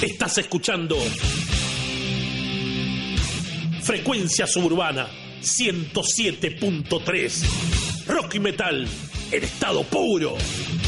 Estás escuchando Frecuencia Suburbana 107.3. Rock y metal en estado puro.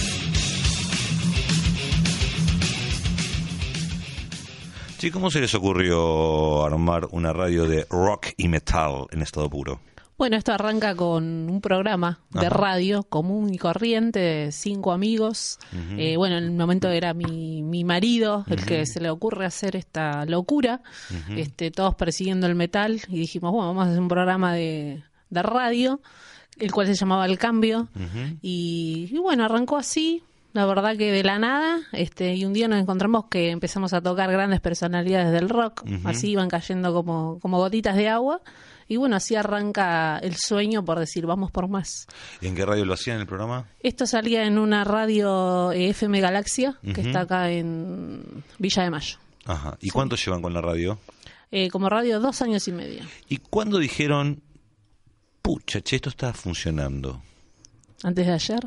Sí, ¿cómo se les ocurrió armar una radio de rock y metal en estado puro? Bueno, esto arranca con un programa de radio común y corriente, 5 amigos. Bueno, en el momento era mi marido el que se le ocurre hacer esta locura, todos persiguiendo el metal, y dijimos, bueno, vamos a hacer un programa de radio, el cual se llamaba El Cambio, y bueno, arrancó así. La verdad que de la nada, y un día nos encontramos que empezamos a tocar grandes personalidades del rock, así iban cayendo como gotitas de agua, y bueno, así arranca el sueño por decir, vamos por más. ¿Y en qué radio lo hacían el programa? Esto salía en una radio FM Galaxia, que está acá en Villa de Mayo. Ajá. ¿Y cuánto llevan con la radio? Como radio 2 años y medio. ¿Y cuándo dijeron, pucha, che, esto está funcionando? ¿Antes de ayer?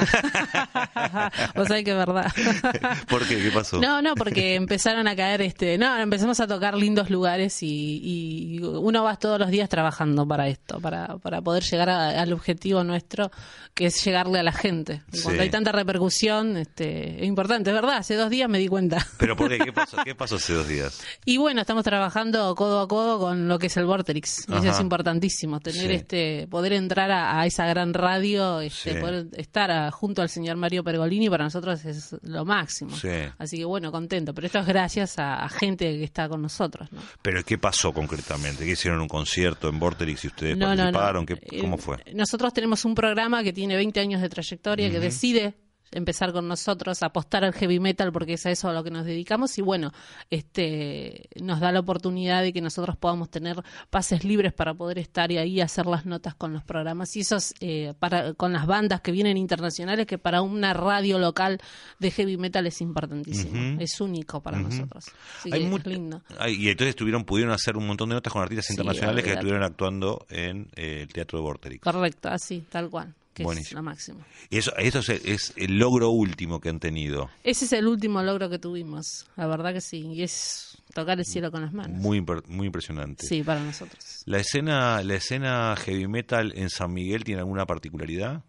Vos sabés que es verdad. ¿Por qué? ¿Qué pasó? No, porque empezaron a caer, empezamos a tocar lindos lugares y uno va todos los días trabajando para esto, para poder llegar al objetivo nuestro, que es llegarle a la gente. Y cuando hay tanta repercusión, es importante, es verdad, hace 2 días me di cuenta. ¿Pero por qué? ¿Qué pasó? ¿Qué pasó hace 2 días? Y bueno, estamos trabajando codo a codo con lo que es el Vorterix. Eso es importantísimo, tener poder entrar a esa gran radio, poder estar junto al señor Mario Pergolini, para nosotros es lo máximo. Así que bueno, contento. Pero esto es gracias a gente que está con nosotros, ¿no? ¿Pero qué pasó concretamente? ¿Qué hicieron un concierto en Vorterix y ustedes participaron? No. ¿Cómo fue? Nosotros tenemos un programa que tiene 20 años de trayectoria, que decide empezar con nosotros, apostar al heavy metal, porque es a eso a lo que nos dedicamos, y bueno, nos da la oportunidad de que nosotros podamos tener pases libres para poder estar y ahí hacer las notas con los programas, y eso es con las bandas que vienen internacionales, que para una radio local de heavy metal es importantísimo, es único para nosotros. Así que es lindo. Y entonces pudieron hacer un montón de notas con artistas internacionales que estuvieron actuando en el Teatro de Vorterix. Correcto, así, tal cual. Que buenísimo. Es lo máximo. Y eso es el logro último que han tenido. Ese es el último logro que tuvimos, la verdad que sí, y es tocar el cielo con las manos. Muy impresionante. Sí, para nosotros. ¿La escena heavy metal en San Miguel tiene alguna particularidad?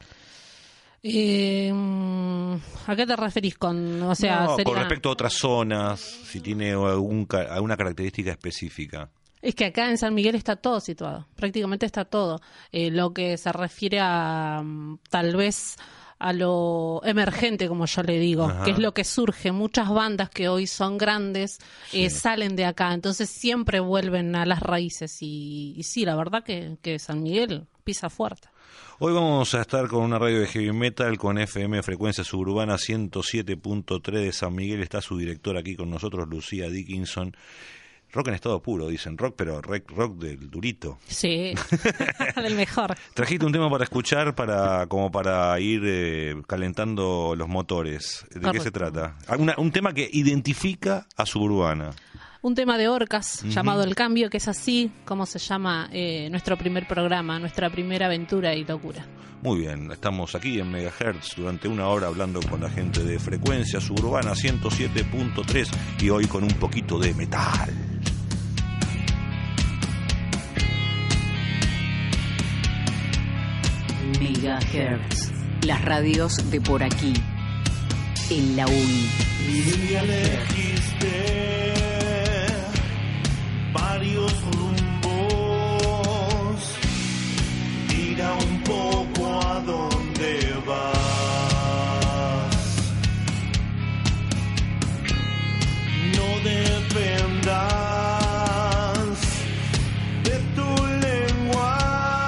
¿A qué te referís con, con respecto a otras zonas, si tiene alguna característica específica? Es que acá en San Miguel está todo situado, prácticamente está todo. Lo que se refiere a tal vez a lo emergente, como yo le digo, que es lo que surge. Muchas bandas que hoy son grandes salen de acá, entonces siempre vuelven a las raíces y sí, la verdad que San Miguel pisa fuerte. Hoy vamos a estar con una radio de heavy metal, con FM Frecuencia Suburbana 107.3 de San Miguel. Está su directora aquí con nosotros, Lucía Dickinson. Rock en estado puro, dicen. Rock, pero rock del durito. Sí, del mejor. Trajiste un tema para escuchar, como para ir calentando los motores. ¿De qué se trata? Un tema que identifica a Suburbana. Un tema de Orcas llamado El Cambio, que es así como se llama nuestro primer programa, nuestra primera aventura y locura. Muy bien, estamos aquí en Megahertz durante 1 hora hablando con la gente de Frecuencia Suburbana 107.3 y hoy con un poquito de metal. Megahertz, las radios de por aquí, en la UI. Y elegiste varios rumbos, mira un poco a dónde vas. No dependas de tu lengua,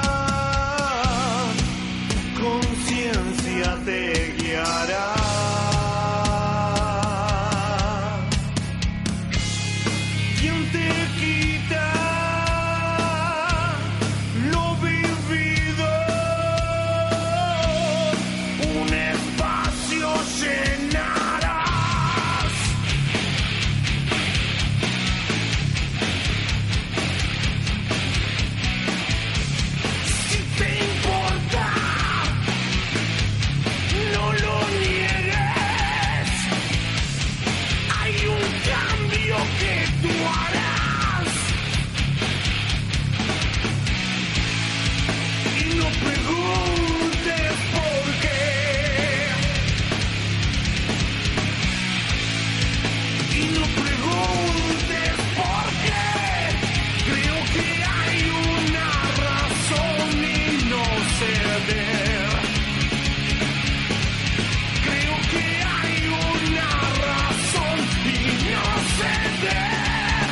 tu conciencia te guiará. harás. Y no preguntes por qué. Y no preguntes por qué. Creo que hay una razón y no ceder. Creo que hay una razón y no ceder.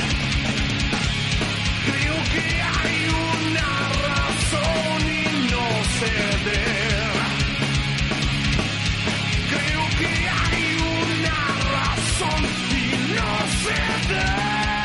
Creo que hay una razón y no ceder. Creo que hay una razón y no ceder.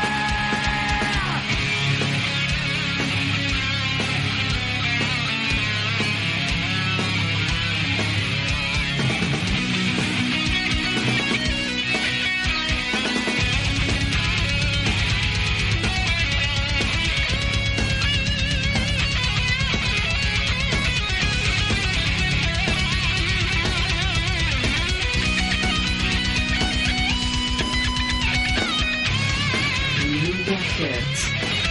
Megahertz.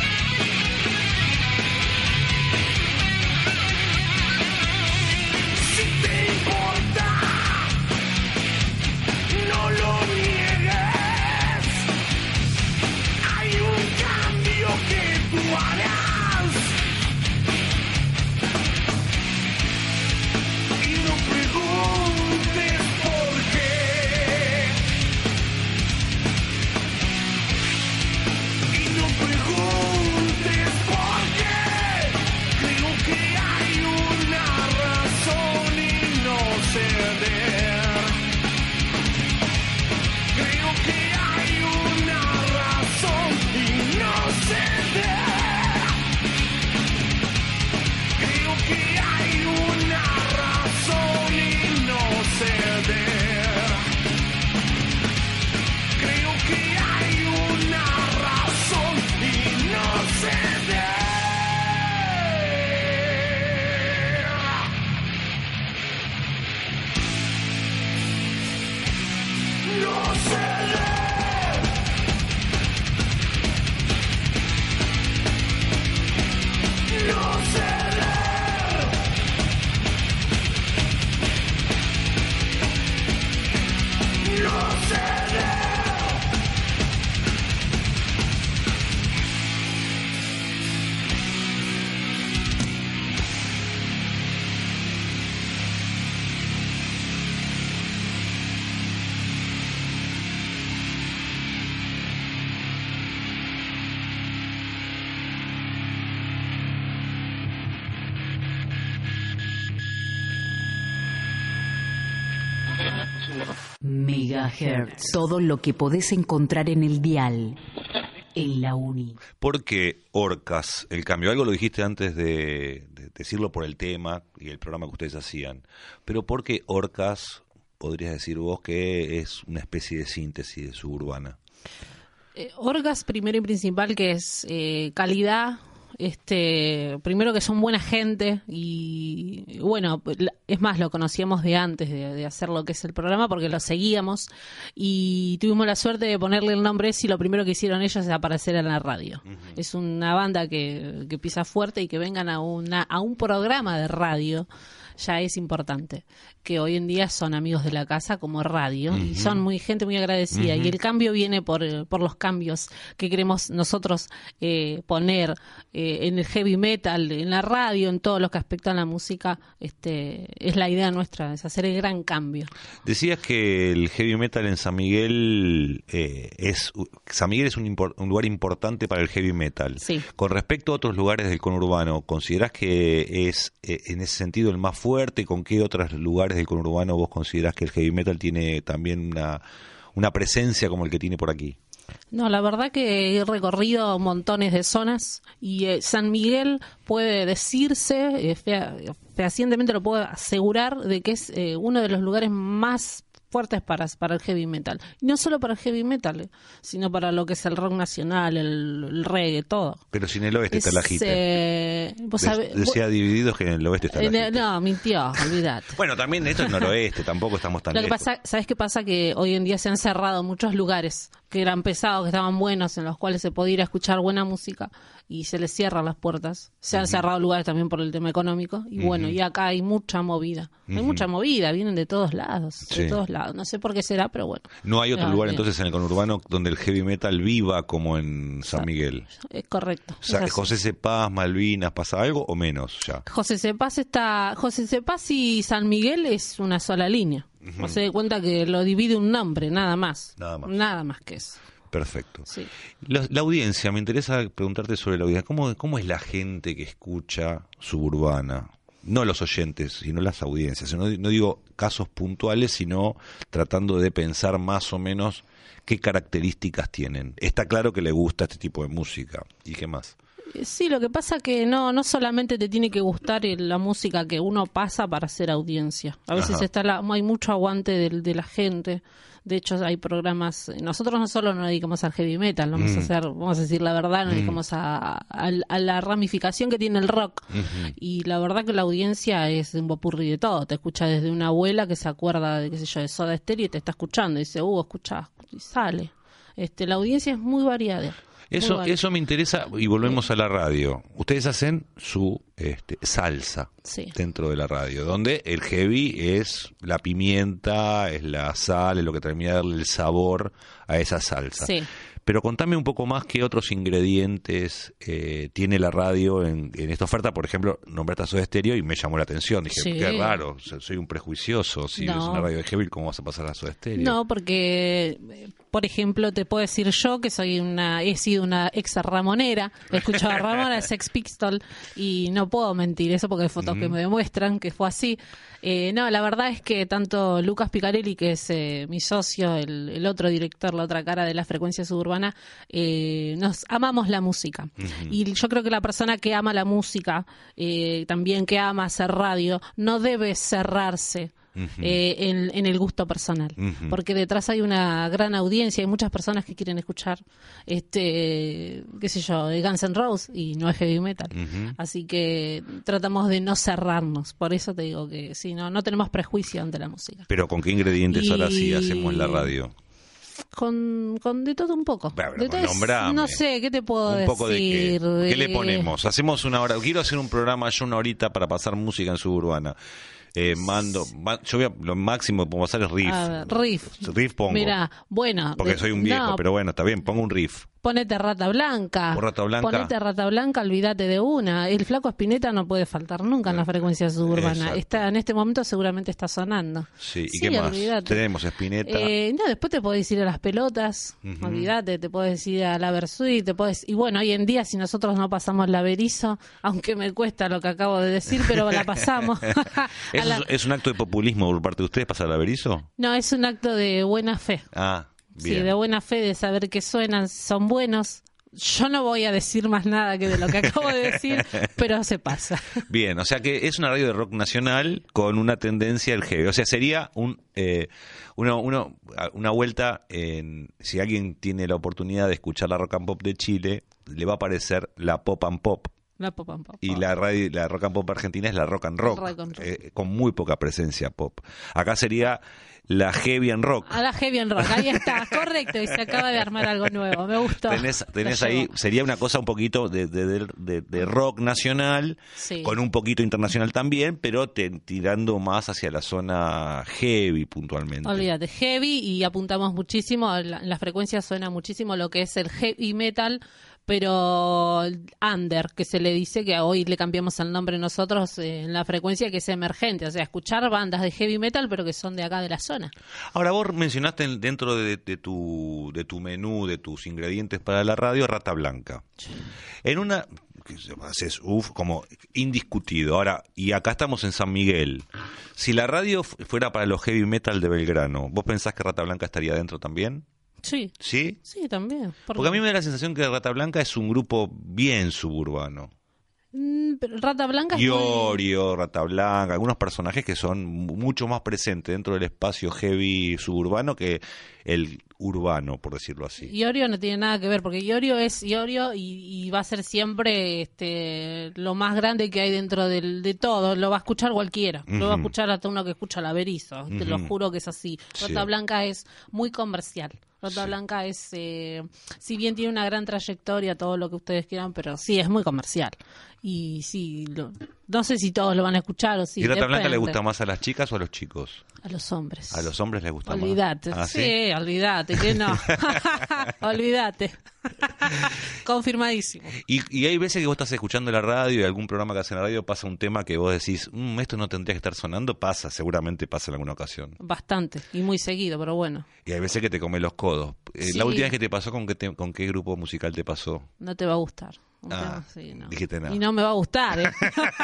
Si te importa, no lo niegues. Hay un cambio que tú harás. Y no preguntes por qué. Y no preguntes por qué. Creo que hay una razón y no ceder. Creo que hay una razón y no ceder. Creo que hay una razón y no ceder. Creo que hay una razón y no ceder. No ceder. No ceder. No ceder. Megahertz. Todo lo que podés encontrar en el dial. En la uni. ¿Por qué Orcas? El cambio. Algo lo dijiste antes de decirlo por el tema y el programa que ustedes hacían. Pero ¿por qué Orcas? Podrías decir vos que es una especie de síntesis de suburbana. Orcas, primero y principal, que es calidad. Primero que son buena gente y bueno, es más, lo conocíamos de antes de hacer lo que es el programa porque lo seguíamos y tuvimos la suerte de ponerle el nombre ese y lo primero que hicieron ellos es aparecer en la radio. Uh-huh. Es una banda que pisa fuerte y que vengan a un programa de radio ya es importante, que hoy en día son amigos de la casa como radio. Uh-huh. Y son gente muy agradecida. Uh-huh. Y el cambio viene por los cambios que queremos nosotros poner en el heavy metal, en la radio, en todo lo que aspecta a la música. Es la idea nuestra, es hacer el gran cambio. Decías que el heavy metal en San Miguel es un lugar importante para el heavy metal. Sí. Con respecto a otros lugares del conurbano, ¿considerás que es en ese sentido el más fuerte? ¿Con qué otros lugares del conurbano vos considerás que el heavy metal tiene también una presencia como el que tiene por aquí? No, la verdad que he recorrido montones de zonas y San Miguel puede decirse, fehacientemente lo puedo asegurar, de que es uno de los lugares más fuertes para el heavy metal. Y no solo para el heavy metal, sino para lo que es el rock nacional, el reggae, todo. Pero si en el oeste está la jite. Decía Divididos que en el oeste está la jite. No, mintió, olvidate. Bueno, también esto es noroeste, tampoco estamos tan lejos. Lo que pasa, ¿sabes qué pasa? Que hoy en día se han cerrado muchos lugares que eran pesados, que estaban buenos, en los cuales se podía ir a escuchar buena música, y se les cierran las puertas. Se han cerrado lugares también por el tema económico, y bueno, y acá hay mucha movida. Hay mucha movida, vienen de todos lados, de todos lados. No sé por qué será, pero bueno. No hay otro lugar bien. entonces en el conurbano donde el heavy metal viva como en San Miguel. Es correcto. O sea, es así. José Cepaz, Malvinas, ¿pasa algo o menos ya? José Cepaz y San Miguel es una sola línea. No se dé cuenta que lo divide un nombre, nada más. Nada más que eso. Perfecto. Sí. La audiencia, me interesa preguntarte sobre la audiencia. ¿Cómo es la gente que escucha Suburbana? No los oyentes, sino las audiencias. No digo casos puntuales, sino tratando de pensar más o menos qué características tienen. Está claro que le gusta este tipo de música. ¿Y qué más? Sí, lo que pasa que no solamente te tiene que gustar la música que uno pasa para hacer audiencia. A veces hay mucho aguante de la gente. De hecho, hay programas. Nosotros no solo nos dedicamos al heavy metal, vamos a decir la verdad, nos dedicamos a la ramificación que tiene el rock. Y la verdad que la audiencia es un popurrí de todo. Te escucha desde una abuela que se acuerda de, qué sé yo, de Soda Stereo y te está escuchando. Y dice, escuchá, y sale. La audiencia es muy variada. Eso me interesa y volvemos a la radio. Ustedes hacen su salsa dentro de la radio, donde el heavy es la pimienta, es la sal, es lo que termina de darle el sabor a esa salsa. Sí. Pero contame un poco más qué otros ingredientes tiene la radio en esta oferta. Por ejemplo, nombraste a Soda Stereo y me llamó la atención. Dije, qué raro, soy un prejuicioso. Si es una radio de heavy, ¿cómo vas a pasar a Soda Stereo? No, porque, por ejemplo, te puedo decir yo que he sido una ex ramonera. He escuchado a Ramona, Sex Pistol, y no puedo mentir eso porque hay fotos que me demuestran que fue así. No, la verdad es que tanto Lucas Picarelli, que es mi socio, el otro director, la otra cara de la frecuencia suburbana, nos amamos la música. Y yo creo que la persona que ama la música, también que ama hacer radio, no debe cerrarse en el gusto personal, porque detrás hay una gran audiencia, hay muchas personas que quieren escuchar qué sé yo, de Guns N' Roses, y no es heavy metal. Así que tratamos de no cerrarnos. Por eso te digo que sí, no tenemos prejuicio ante la música. Pero ¿con qué ingredientes ahora sí hacemos la radio? Con de todo un poco. De todo, no sé, ¿qué te puedo decir? Un poco de qué le ponemos. Hacemos una hora. Quiero hacer un programa yo una horita para pasar música en Suburbana. Yo lo máximo que puedo pasar es riff. Riff pongo. Mirá, bueno. Porque soy un viejo, pero bueno, está bien, pongo un riff. Ponete Rata Blanca. Ponete Rata Blanca, olvídate de una. El Flaco Spinetta no puede faltar nunca en la frecuencia suburbana. En este momento seguramente está sonando. Sí, ¿y qué más? Olvídate. Tenemos Spinetta. Después te podés ir a las pelotas, olvídate, te podés ir a la Versuit, y bueno, hoy en día si nosotros no pasamos la Berizo, aunque me cuesta lo que acabo de decir, pero la pasamos. ¿Es un acto de populismo por parte de ustedes pasar la Berizo? No, es un acto de buena fe. Bien. Sí, de buena fe, de saber que son buenos. Yo no voy a decir más nada que de lo que acabo de decir, pero se pasa. Bien, o sea que es una radio de rock nacional con una tendencia al heavy. O sea, sería una vuelta si alguien tiene la oportunidad de escuchar la rock and pop de Chile, le va a aparecer la pop and pop. La pop and pop. Y la rock and pop argentina es la rock and rock, con muy poca presencia pop. Acá sería la heavy and rock. La heavy and rock, ahí está, correcto, y se acaba de armar algo nuevo, me gustó. Tenés ahí, sería una cosa un poquito de rock nacional, con un poquito internacional también, pero tirando más hacia la zona heavy puntualmente. Olvídate, heavy, y apuntamos muchísimo, en la frecuencia suena muchísimo lo que es el heavy metal, pero under, que se le dice, que hoy le cambiamos el nombre nosotros en la frecuencia, que es emergente, o sea, escuchar bandas de heavy metal pero que son de acá de la zona. Ahora, vos mencionaste dentro de tu menú, de tus ingredientes para la radio, Rata Blanca. Sí. En una como indiscutido. Ahora, y acá estamos en San Miguel. Si la radio fuera para los heavy metal de Belgrano, ¿vos pensás que Rata Blanca estaría dentro también? Sí. ¿Sí? Sí, también. Porque a mí me da la sensación que Rata Blanca es un grupo bien suburbano. Pero Rata Blanca es Iorio, Rata Blanca, algunos personajes que son mucho más presentes dentro del espacio heavy suburbano que el urbano, por decirlo así. Iorio no tiene nada que ver, porque Iorio es Iorio y va a ser siempre lo más grande que hay dentro de todo. Lo va a escuchar cualquiera. Lo va a escuchar hasta uno que escucha la Berizo. Te lo juro que es así. Rata Blanca es muy comercial. Rata Blanca es, si bien tiene una gran trayectoria, todo lo que ustedes quieran, pero sí, es muy comercial. Y sí, no sé si todos lo van a escuchar o sí. ¿Y Rata Blanca depende. le gusta más a las chicas o a los chicos? A los hombres. A los hombres les gusta Olvídate. más. ¿Ah, Sí, olvídate, que no. Olvídate. Confirmadísimo. Y hay veces que vos estás escuchando la radio y algún programa que hace en la radio pasa un tema que vos decís, esto no tendría que estar sonando, seguramente pasa en alguna ocasión. Bastante, y muy seguido, pero bueno. Y hay veces que te come los codos. Sí. La última vez que te pasó, ¿con qué grupo musical te pasó? No te va a gustar. Sí, no. Dijiste nada. Y no me va a gustar, ¿eh?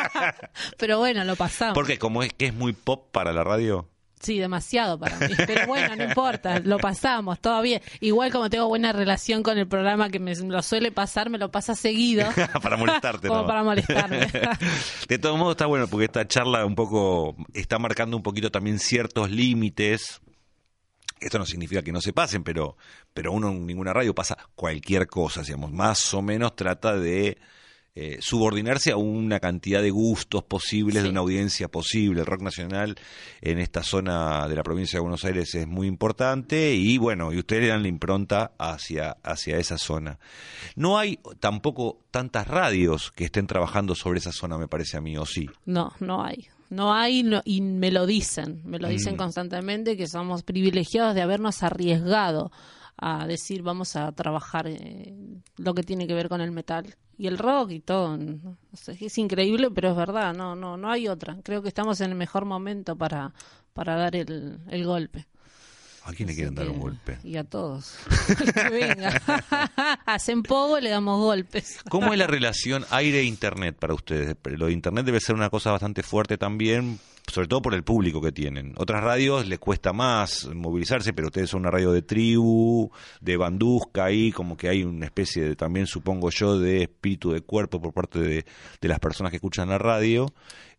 Pero bueno, lo pasamos. Porque como es que es muy pop para la radio. Sí, demasiado para mí. Pero bueno, no importa, lo pasamos, todo bien. Igual como tengo buena relación con el programa que me lo suele pasar, me lo pasa seguido. Para molestarte, Como ¿no? para molestarme. De todos modos está bueno porque esta charla un poco está marcando un poquito también ciertos límites. Esto no significa que no se pasen, pero uno en ninguna radio pasa cualquier cosa, digamos, más o menos trata de subordinarse a una cantidad de gustos posibles, de una audiencia posible. El rock nacional en esta zona de la provincia de Buenos Aires es muy importante y bueno, y ustedes le dan la impronta hacia esa zona. No hay tampoco tantas radios que estén trabajando sobre esa zona, me parece a mí, ¿o sí? No hay. No hay, y me lo dicen constantemente, que somos privilegiados de habernos arriesgado a decir vamos a trabajar lo que tiene que ver con el metal y el rock y todo. No sé, es increíble, pero es verdad, no hay otra. Creo que estamos en el mejor momento para dar el golpe. ¿A quién le quieren dar un golpe? Y a todos. El que venga. Hacen poco, le damos golpes. ¿Cómo es la relación aire-internet para ustedes? Lo de internet debe ser una cosa bastante fuerte también, sobre todo por el público que tienen. Otras radios les cuesta más movilizarse, pero ustedes son una radio de tribu, de bandusca, ahí como que hay una especie de, también supongo yo, de espíritu de cuerpo por parte de las personas que escuchan la radio.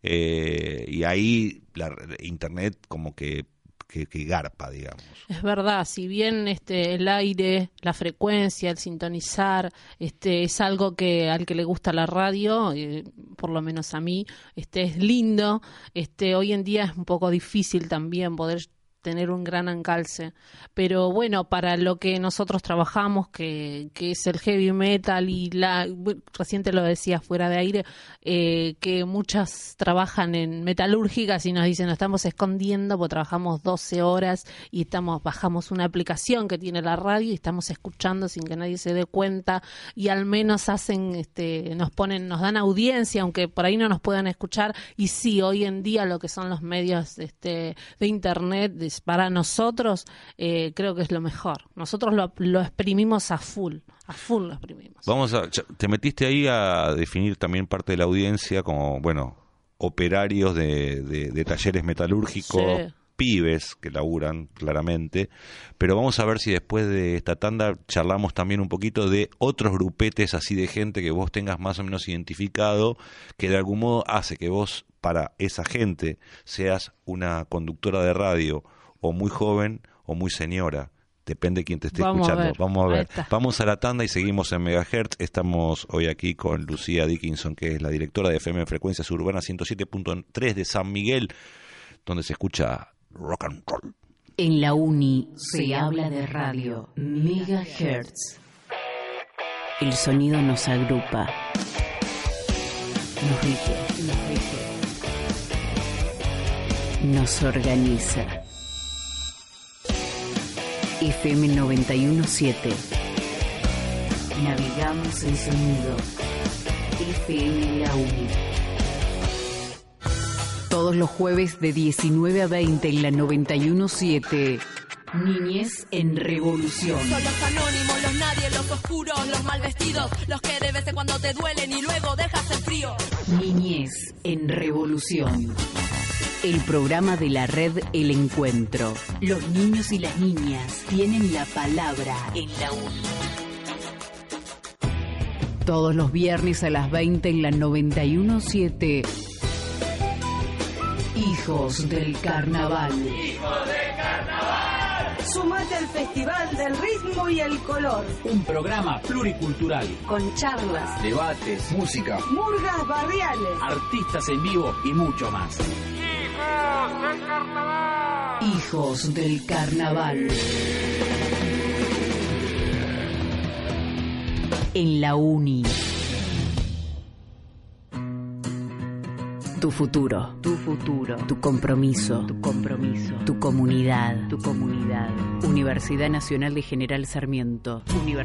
Y ahí la internet como que garpa, digamos. Es verdad, si bien el aire, la frecuencia, el sintonizar, es algo que al que le gusta la radio, por lo menos a mí, es lindo. Hoy en día es un poco difícil también poder tener un gran encalce, pero bueno, para lo que nosotros trabajamos, que es el heavy metal y recién te lo decía fuera de aire, que muchas trabajan en metalúrgicas y nos dicen, nos estamos escondiendo porque trabajamos 12 horas y bajamos una aplicación que tiene la radio y estamos escuchando sin que nadie se dé cuenta y al menos nos dan audiencia, aunque por ahí no nos puedan escuchar. Y sí, hoy en día lo que son los medios de internet, para nosotros creo que es lo mejor. Nosotros lo exprimimos a full lo exprimimos. Te metiste ahí a definir también parte de la audiencia como, bueno, operarios de talleres metalúrgicos, sí, pibes que laburan claramente, pero vamos a ver si después de esta tanda charlamos también un poquito de otros grupetes así de gente que vos tengas más o menos identificado, que de algún modo hace que vos para esa gente seas una conductora de radio o muy joven o muy señora, depende de quién te esté escuchando. Vamos a ver. Vamos a la tanda y seguimos en Megahertz. Estamos hoy aquí con Lucía Dickinson, que es la directora de FM Frecuencias Urbanas 107.3 de San Miguel, donde se escucha rock and roll. En la Uni se habla de radio. Megahertz. El sonido nos agrupa, nos rige, nos organiza. FM 91.7. Navegamos el sonido. FM La Uni. Todos los jueves de 19 a 20 en la 91.7. Niñez en Revolución. Son los anónimos, los nadie, los oscuros, los mal vestidos, los que de vez en cuando te duelen y luego dejas en frío. Niñez en Revolución. El programa de la red El Encuentro. Los niños y las niñas tienen la palabra en la Uni. Todos los viernes a las 20 en la 91.7. Hijos del Carnaval. ¡Hijos del Carnaval! Sumate al Festival del Ritmo y el Color. Un programa pluricultural. Con charlas, debates, música, murgas barriales, artistas en vivo y mucho más. Hijos del Carnaval. en la Uni. Tu futuro, tu compromiso, tu comunidad. Universidad Nacional de General Sarmiento.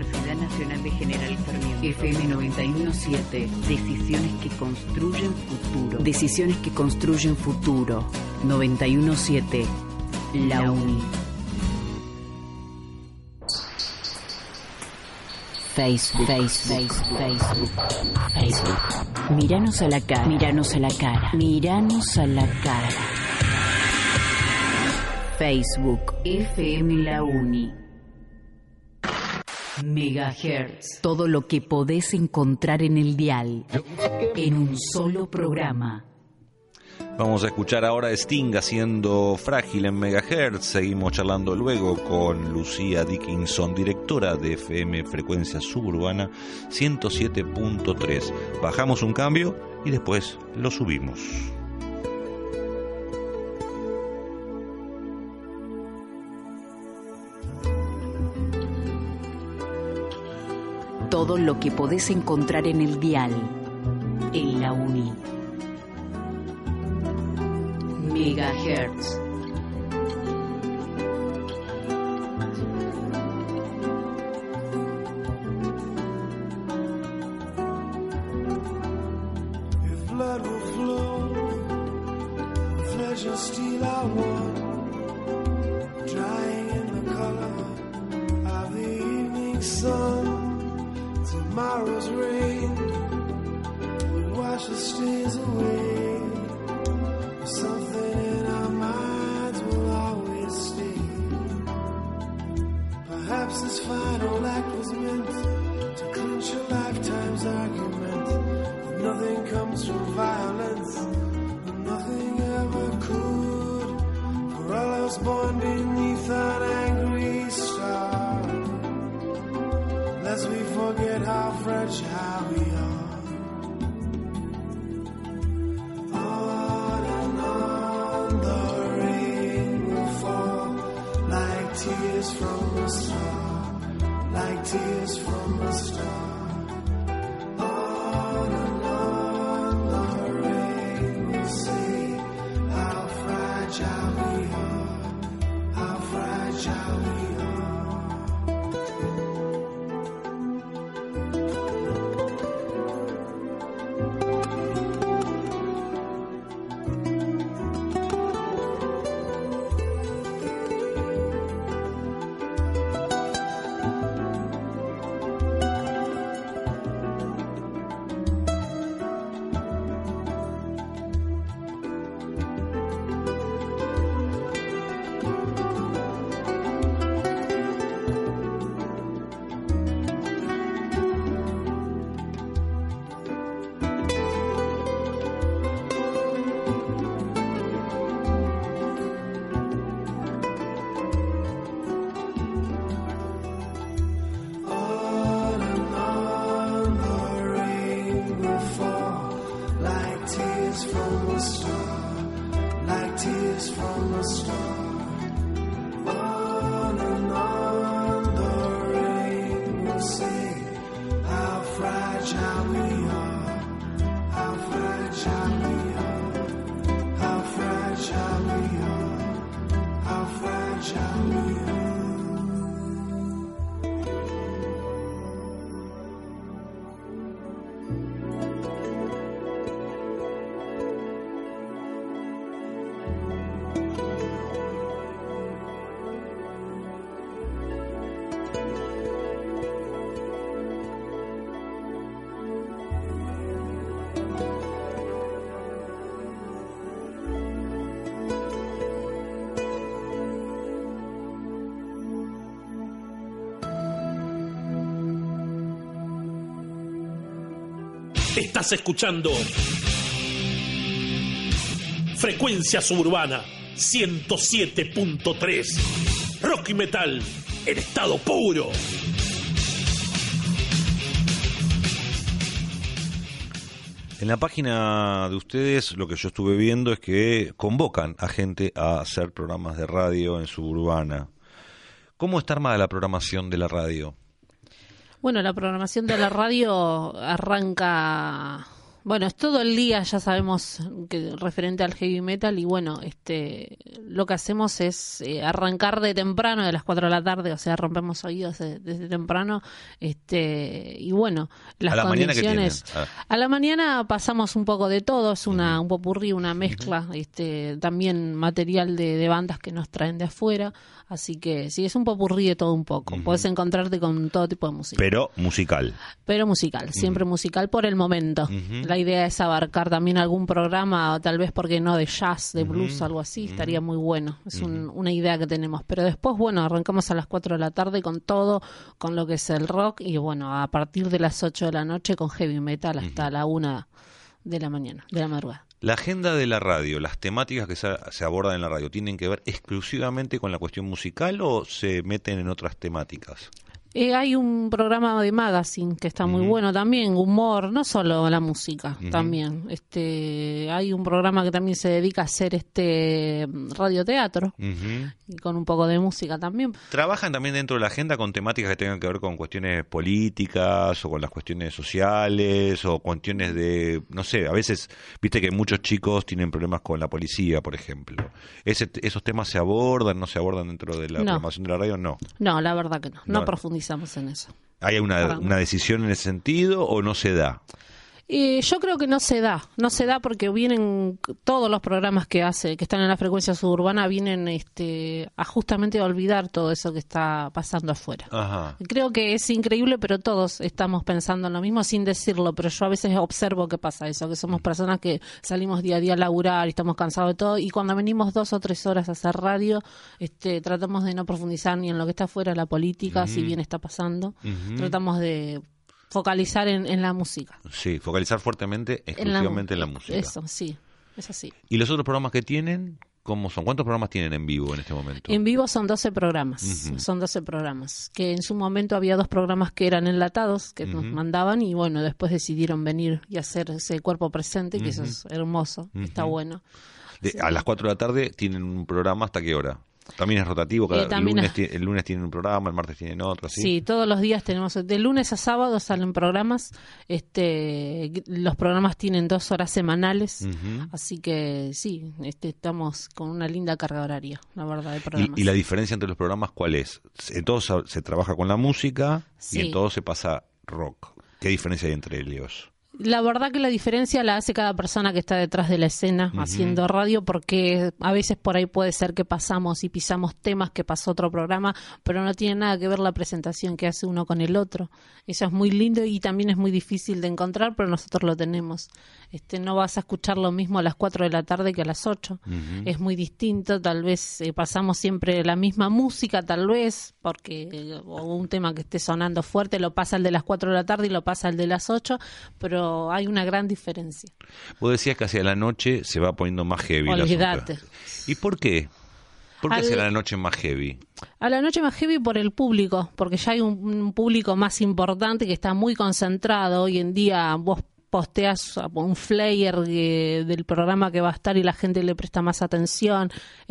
FM 91.7. Decisiones que construyen futuro. 91.7. La Uni. Facebook. Míranos a la cara. Facebook, FM La Uni. Megahertz. Todo lo que podés encontrar en el dial. En un solo programa. Vamos a escuchar ahora a Sting haciendo Frágil en Megahertz. Seguimos charlando luego con Lucía Dickinson, directora de FM Frecuencia Suburbana 107.3. Bajamos un cambio y después lo subimos. Todo lo que podés encontrar en el dial. En la Uni. Megahertz. If blood will flow, flesh and steel are one, drying in the color of the evening sun. Tomorrow's rain will wash the stains away. Something in our minds will always stay. Perhaps this final act was meant to clinch a lifetime's argument. That nothing comes from violence, and nothing ever could. For all us born beneath an angry star, lest we forget how fragile we are. From a star, like tears from a star. On and on the rain will say how fragile we are, how fragile we are. Estás escuchando Frecuencia Suburbana 107.3. Rock y metal en estado puro. En la página de ustedes lo que yo estuve viendo es que convocan a gente a hacer programas de radio en Suburbana. ¿Cómo está armada la programación de la radio? Bueno, la programación de la radio arranca... Bueno, es todo el día, ya sabemos, que referente al heavy metal, y bueno, lo que hacemos es arrancar de temprano, de las 4 de la tarde, o sea, rompemos oídos desde temprano, y bueno, las ¿A la mañana qué condiciones... tienen? A la mañana pasamos un poco de todo, es un popurrí, una mezcla, también material de bandas que nos traen de afuera, así que sí, es un popurrí de todo un poco, podés encontrarte con todo tipo de música. Pero musical. Pero musical, siempre musical por el momento. La idea es abarcar también algún programa, tal vez, porque no, de jazz, de blues, algo así, estaría muy bueno. Es una idea que tenemos. Pero después, bueno, arrancamos a las 4 de la tarde con todo, con lo que es el rock, y bueno, a partir de las 8 de la noche con heavy metal hasta la 1 de la mañana, de la madrugada. La agenda de la radio, las temáticas que se abordan en la radio, ¿tienen que ver exclusivamente con la cuestión musical o se meten en otras temáticas? Hay un programa de magazine que está muy bueno también, humor, no solo la música, también. Hay un programa que también se dedica a hacer radioteatro, y con un poco de música también. ¿Trabajan también dentro de la agenda con temáticas que tengan que ver con cuestiones políticas o con las cuestiones sociales o cuestiones de, no sé, a veces, viste que muchos chicos tienen problemas con la policía, por ejemplo? ¿Esos temas se abordan, no se abordan dentro de la programación de la radio? No. No, la verdad que no profundizamos en eso. ¿Hay una decisión en ese sentido o no se da? Yo creo que no se da porque vienen todos los programas que están en la frecuencia suburbana, vienen a justamente olvidar todo eso que está pasando afuera. Ajá. Creo que es increíble, pero todos estamos pensando en lo mismo sin decirlo, pero yo a veces observo que pasa eso, que somos personas que salimos día a día a laburar y estamos cansados de todo, y cuando venimos 2 o 3 horas a hacer radio, tratamos de no profundizar ni en lo que está afuera de la política, si bien está pasando, tratamos de focalizar en la música. Sí, focalizar fuertemente, exclusivamente en la música. Eso, sí, es así. ¿Y los otros programas que tienen, cómo son? ¿Cuántos programas tienen en vivo en este momento? En vivo son 12 programas, son 12 programas, que en su momento había 2 programas que eran enlatados, que nos mandaban, y bueno, después decidieron venir y hacer ese cuerpo presente, que eso es hermoso, está bueno. A las 4 de la tarde tienen un programa, ¿hasta qué hora? También es rotativo, el lunes tienen un programa, el martes tienen otro, ¿sí? Sí, todos los días tenemos, de lunes a sábado salen programas, los programas tienen 2 horas semanales, así que sí, estamos con una linda carga horaria, la verdad, de programas. ¿Y la diferencia entre los programas cuál es? En todos se trabaja con la música, sí, y en todos se pasa rock. ¿Qué diferencia hay entre ellos? La verdad que la diferencia la hace cada persona que está detrás de la escena haciendo radio, porque a veces por ahí puede ser que pasamos y pisamos temas que pasó otro programa, pero no tiene nada que ver la presentación que hace uno con el otro. Eso es muy lindo y también es muy difícil de encontrar, pero nosotros lo tenemos. No vas a escuchar lo mismo a las 4 de la tarde que a las 8. Es muy distinto, tal vez pasamos siempre la misma música, tal vez, porque o un tema que esté sonando fuerte lo pasa el de las 4 de la tarde y lo pasa el de las 8, pero hay una gran diferencia. Vos decías que hacia la noche se va poniendo más heavy. Olvídate. ¿Y por qué? ¿Por qué hacia la noche más heavy? A la noche más heavy por el público, porque ya hay un público más importante que está muy concentrado. Hoy en día vos posteas un flyer del programa que va a estar y la gente le presta más atención,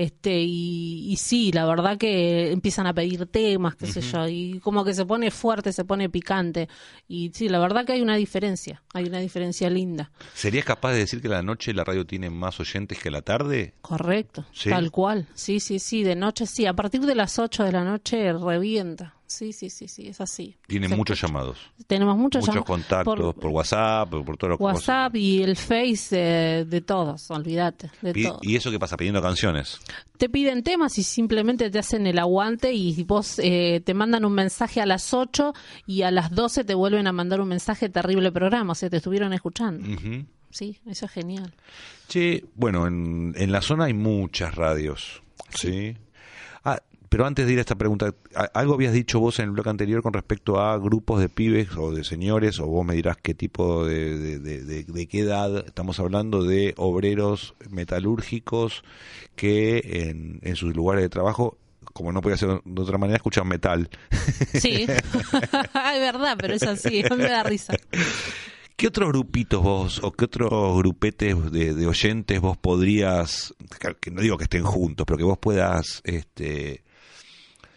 y sí, la verdad que empiezan a pedir temas, qué sé yo, y como que se pone fuerte, se pone picante, y sí, la verdad que hay una diferencia linda. ¿Serías capaz de decir que la noche la radio tiene más oyentes que la tarde? Correcto, ¿Sí? Tal cual, sí, de noche sí, a partir de las 8 de la noche revienta. Sí, es así. Tienen muchos llamados. Tenemos muchos contactos por WhatsApp, por todo lo que WhatsApp y el Face de todos, olvídate. ¿Y eso qué pasa? ¿Pidiendo canciones? Te piden temas y simplemente te hacen el aguante y vos te mandan un mensaje a las 8 y a las 12 te vuelven a mandar un mensaje, terrible programa, o sea, te estuvieron escuchando. Sí, eso es genial. Che, bueno, en la zona hay muchas radios, ¿sí? Pero antes de ir a esta pregunta, algo habías dicho vos en el bloque anterior con respecto a grupos de pibes o de señores, o vos me dirás qué tipo de qué edad estamos hablando, de obreros metalúrgicos que en sus lugares de trabajo, como no podía ser de otra manera, escuchan metal. Sí, es verdad, pero es así, me da risa. ¿Qué otros grupitos vos, o qué otros grupetes de oyentes vos podrías, que no digo que estén juntos, pero que vos puedas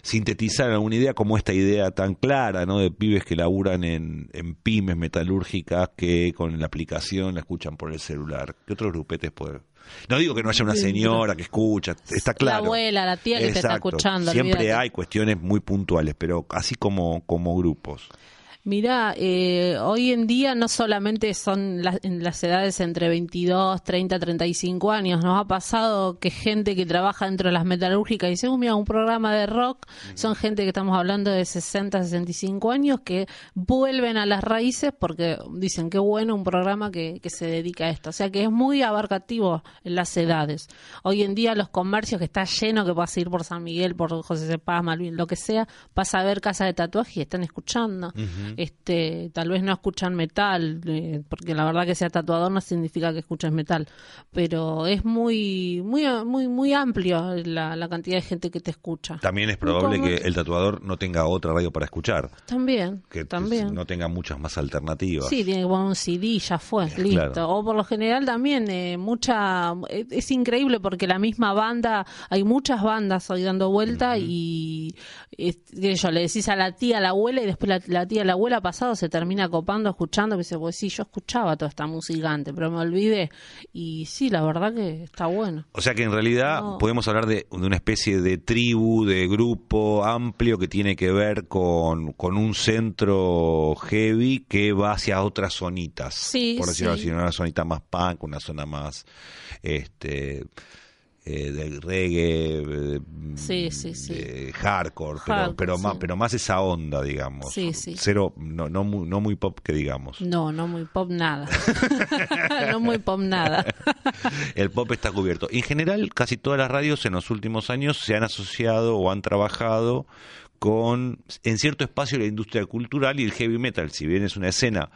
sintetizar alguna idea como esta idea tan clara, ¿no? De pibes que laburan en pymes metalúrgicas que con la aplicación la escuchan por el celular. ¿Qué otros grupetes puede? No digo que no haya una señora que escucha, está claro. La abuela, la tía que te está escuchando. Siempre olvídate. hay cuestiones muy puntuales, pero así como grupos. Mirá, hoy en día no solamente son en las edades entre 22, 30, 35 años. Nos ha pasado que gente que trabaja dentro de las metalúrgicas dice, mira, un programa de rock, son gente que estamos hablando de 60, 65 años que vuelven a las raíces porque dicen, qué bueno un programa que se dedica a esto. O sea que es muy abarcativo en las edades. Hoy en día los comercios que está lleno, que vas a ir por San Miguel, por José C. Paz, Malvin, lo que sea, vas a ver casas de tatuaje y están escuchando. Tal vez no escuchan metal, porque la verdad que sea tatuador no significa que escuches metal, pero es muy amplio la cantidad de gente que te escucha. También es probable que el tatuador no tenga otra radio para escuchar. También. No tenga muchas más alternativas. Sí, tiene que poner un CD y ya fue, listo. Claro. O por lo general también es increíble porque la misma banda, hay muchas bandas hoy dando vuelta y le decís a la tía, a la abuela y después la tía, a la abuela pasado se termina copando, escuchando, y dice, pues sí, yo escuchaba toda esta música antes, pero me olvidé. Y sí, la verdad que está bueno. O sea que en realidad podemos hablar de una especie de tribu, de grupo amplio que tiene que ver con un centro heavy que va hacia otras zonitas. Sí, por decirlo sí. así, una zonita más punk, una zona más del reggae, de hardcore, pero más esa onda, digamos. Sí, sí. Cero, no muy pop que digamos. No muy pop nada. No muy pop nada. El pop está cubierto. En general, casi todas las radios en los últimos años se han asociado o han trabajado con, en cierto espacio, la industria cultural y el heavy metal. Si bien es una escena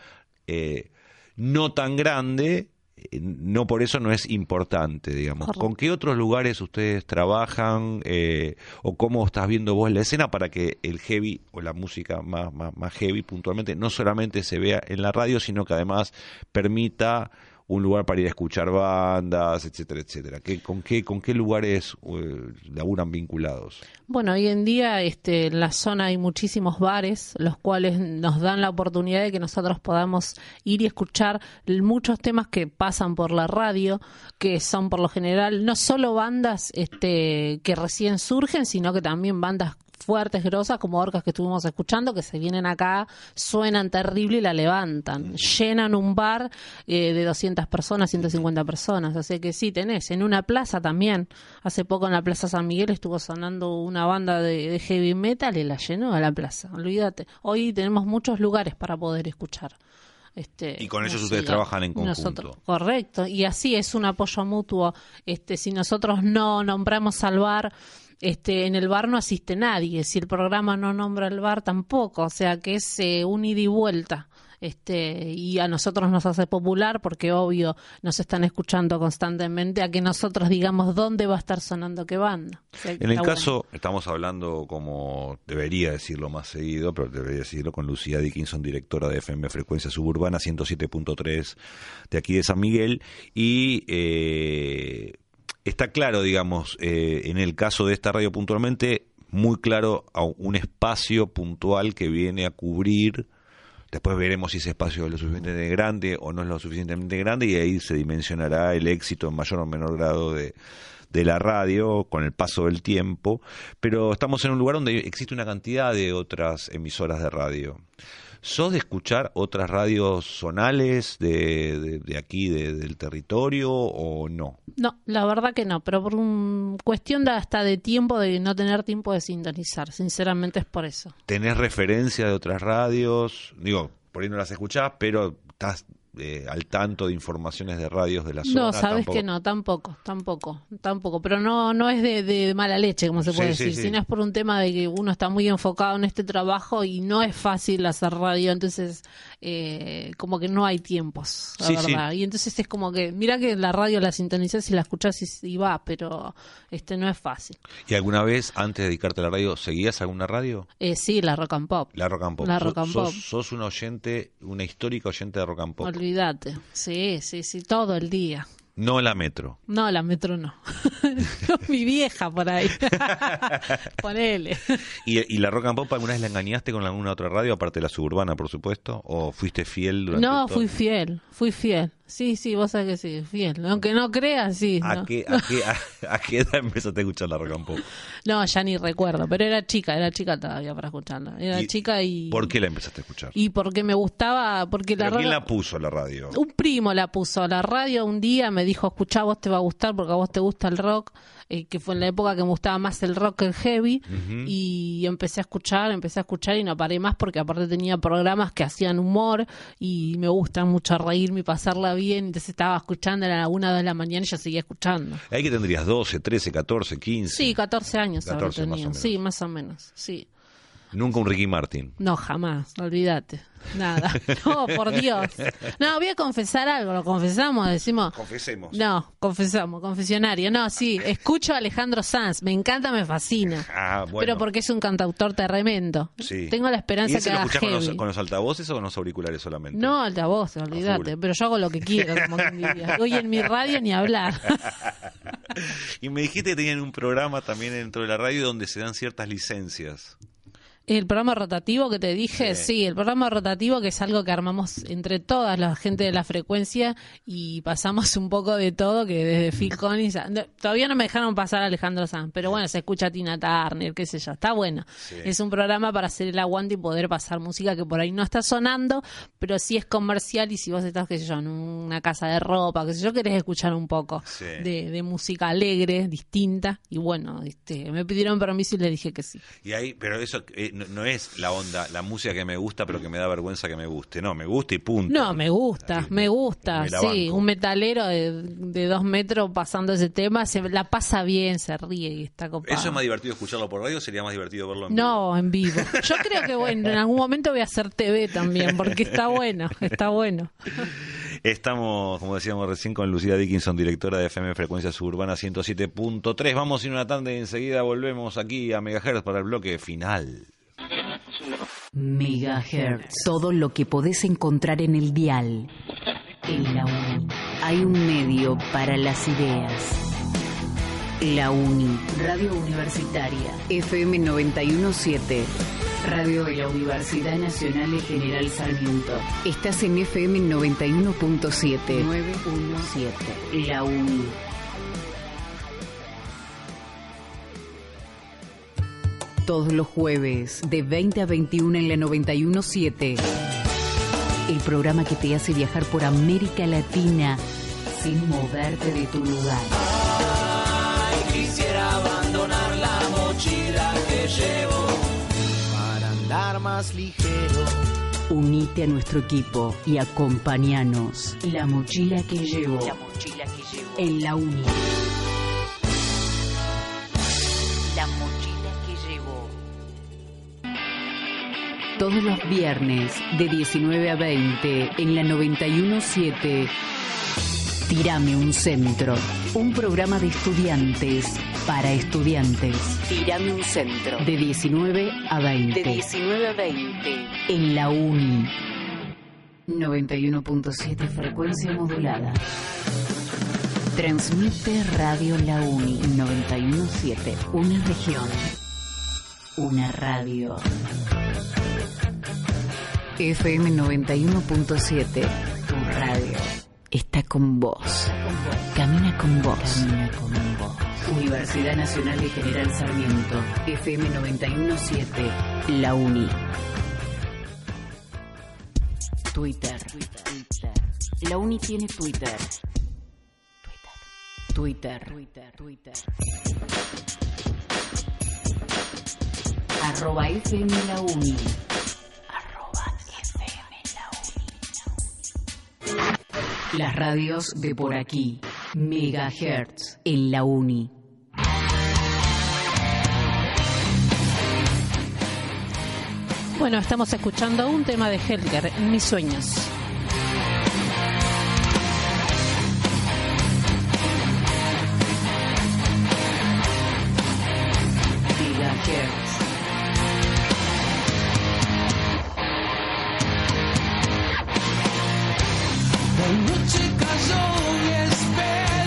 no tan grande, no por eso no es importante, digamos. Correcto. ¿Con qué otros lugares ustedes trabajan o cómo estás viendo vos la escena para que el heavy o la música más heavy puntualmente no solamente se vea en la radio, sino que además permita un lugar para ir a escuchar bandas, etcétera, etcétera? ¿Con qué lugares laburan vinculados? Bueno, hoy en día en la zona hay muchísimos bares, los cuales nos dan la oportunidad de que nosotros podamos ir y escuchar muchos temas que pasan por la radio, que son por lo general no solo bandas que recién surgen, sino que también bandas fuertes, grosas, como Orcas que estuvimos escuchando, que se vienen acá, suenan terrible y la levantan. Llenan un bar de 200 personas, 150 personas. Así que sí, tenés. En una plaza también. Hace poco en la Plaza San Miguel estuvo sonando una banda de heavy metal y la llenó a la plaza. Olvídate. Hoy tenemos muchos lugares para poder escuchar. Y con ellos ustedes trabajan en conjunto. Correcto. Y así es un apoyo mutuo. Si nosotros no nombramos al bar, en el bar no asiste nadie. Si el programa no nombra el bar, tampoco. O sea que es un ida y vuelta. Y a nosotros nos hace popular porque obvio nos están escuchando constantemente a que nosotros digamos dónde va a estar sonando qué banda. O sea, en el caso, estamos hablando como debería decirlo más seguido, pero debería decirlo con Lucía Dickinson, directora de FM Frecuencia Suburbana 107.3 de aquí de San Miguel, y está claro, digamos, en el caso de esta radio puntualmente, muy claro a un espacio puntual que viene a cubrir. Después veremos si ese espacio es lo suficientemente grande o no es lo suficientemente grande, y ahí se dimensionará el éxito en mayor o menor grado de la radio con el paso del tiempo. Pero estamos en un lugar donde existe una cantidad de otras emisoras de radio. ¿Sos de escuchar otras radios zonales de aquí, del territorio, o no? No, la verdad que no, pero por cuestión hasta de tiempo, de no tener tiempo de sintonizar, sinceramente es por eso. ¿Tenés referencia de otras radios? Digo, por ahí no las escuchás, pero estás al tanto de informaciones de radios de la zona. No, sabes que no, tampoco, pero no es de mala leche, como se puede decir, sino es por un tema de que uno está muy enfocado en este trabajo y no es fácil hacer radio, entonces como que no hay tiempos, la verdad, y entonces es como que, mira que la radio la sintonizás y la escuchás y va, pero no es fácil. ¿Y alguna vez, antes de dedicarte a la radio, seguías alguna radio? Sí, la Rock and Pop. La Rock and Pop. La Rock and Pop. ¿Sos una histórica oyente de Rock and Pop? Olvídate, sí, todo el día. No la Metro. No, la Metro no. No, mi vieja por ahí. Ponele. ¿Y la Rock and Pop alguna vez la engañaste con alguna otra radio, aparte de la Suburbana, por supuesto? ¿O fuiste fiel durante No, todo? fui fiel. Sí, vos sabés que sí, fiel. Aunque no creas, sí. ¿A ¿no? qué edad empezaste a escuchar la Rock and Pop? No, ya ni recuerdo, pero era chica todavía para escucharla. Era chica y... ¿Por qué la empezaste a escuchar? Y porque me gustaba, porque la ¿Pero quién radio... la puso a la radio? Un primo la puso a la radio un día, me dijo, escuchá, vos te va a gustar porque a vos te gusta el rock, que fue en la época que me gustaba más el rock que el heavy, y empecé a escuchar y no paré más porque aparte tenía programas que hacían humor y me gustan mucho reírme y pasarla bien, entonces estaba escuchando a la 1 de la mañana y yo seguía escuchando. Ahí que tendrías 12, 13, 14, 15. Sí, 14 años 14 habré tenido. más o menos. Sí, más o menos, sí. Nunca un Ricky Martin. No, jamás, olvídate. Nada. No, por Dios. No, voy a confesar algo, lo confesamos, decimos. Confesemos. No, confesamos, confesionario. No, sí, escucho a Alejandro Sanz, me encanta, me fascina. Ah, bueno. Pero porque es un cantautor tremendo. Sí. Tengo la esperanza ¿Y ese que lo haga escuchás heavy. con los altavoces o con los auriculares solamente? No, altavoz, olvídate. Pero yo hago lo que quiero, como quien diría. Hoy en mi radio ni hablar. Y me dijiste que tenían un programa también dentro de la radio donde se dan ciertas licencias. El programa rotativo que te dije, sí, el programa rotativo que es algo que armamos entre todas la gente de la frecuencia y pasamos un poco de todo, que desde Phil Collins, todavía no me dejaron pasar a Alejandro Sanz, pero bueno, se escucha a Tina Turner, qué sé yo, está bueno. Sí. Es un programa para hacer el aguante y poder pasar música que por ahí no está sonando, pero sí es comercial y si vos estás, qué sé yo, en una casa de ropa, qué sé yo, querés escuchar un poco de música alegre, distinta, y bueno, me pidieron permiso y les dije que sí. Y ahí, pero eso... no es la onda, la música que me gusta pero que me da vergüenza que me guste, no, me gusta y punto. No, me gusta, sí, un metalero de 2 metros pasando ese tema, se la pasa bien, se ríe y está copado. ¿Eso es más divertido escucharlo por radio o sería más divertido verlo en vivo? No, en vivo. Yo creo que bueno, en algún momento voy a hacer TV también, porque está bueno. Estamos, como decíamos recién, con Lucía Dickinson, directora de FM Frecuencia Suburbana 107.3. Vamos a ir una tanda y enseguida volvemos aquí a Megahertz para el bloque final. Megahertz, todo lo que podés encontrar en el dial. En la UNI hay un medio para las ideas. La UNI, Radio Universitaria, FM 91.7. Radio de la Universidad Nacional de General Sarmiento. Estás en FM 91.7. 917. La UNI. Todos los jueves, de 20 a 21 en la 91.7. El programa que te hace viajar por América Latina sin moverte de tu lugar. Ay, quisiera abandonar la mochila que llevo para andar más ligero. Unite a nuestro equipo y acompáñanos. La mochila que llevo. La mochila que llevo. En la UNI. La mochila que llevo. Todos los viernes, de 19 a 20, en la 91.7. Tírame un centro. Un programa de estudiantes para estudiantes. Tírame un centro. De 19 a 20. De 19 a 20. En la UNI. 91.7 frecuencia modulada. Transmite Radio La Uni 91.7. Una región. Una radio. FM 91.7. Tu radio. Está con vos. Camina con vos. Camina con vos. Universidad Nacional de General Sarmiento. FM 91.7. La Uni. Twitter. La Uni tiene Twitter. Twitter. Arroba FM La Uni. Arroba FM La Uni. Las radios de por aquí. Megahertz en La Uni. Bueno, estamos escuchando un tema de Helger, En mis sueños. Megahertz. La noche cayó y espera.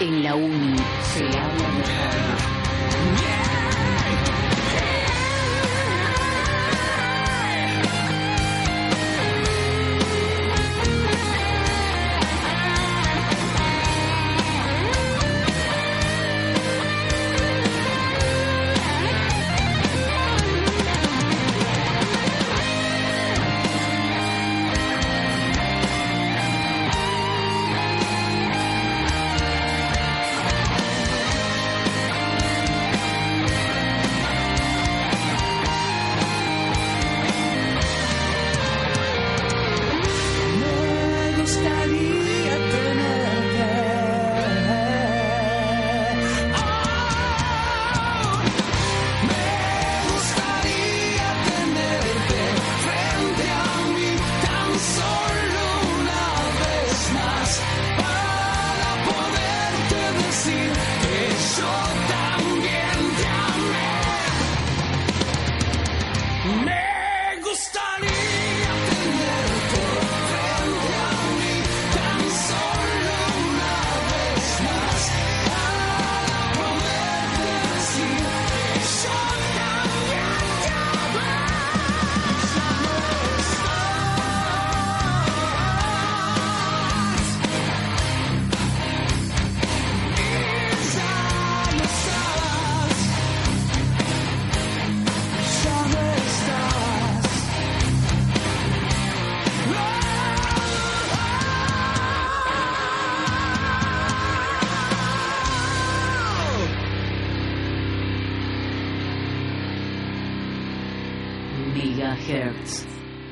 En la uni se habla de radio. Megahertz.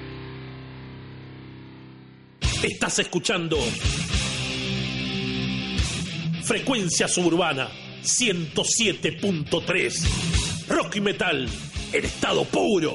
Estás escuchando Frecuencia Suburbana 107.3. Rock y metal en estado puro.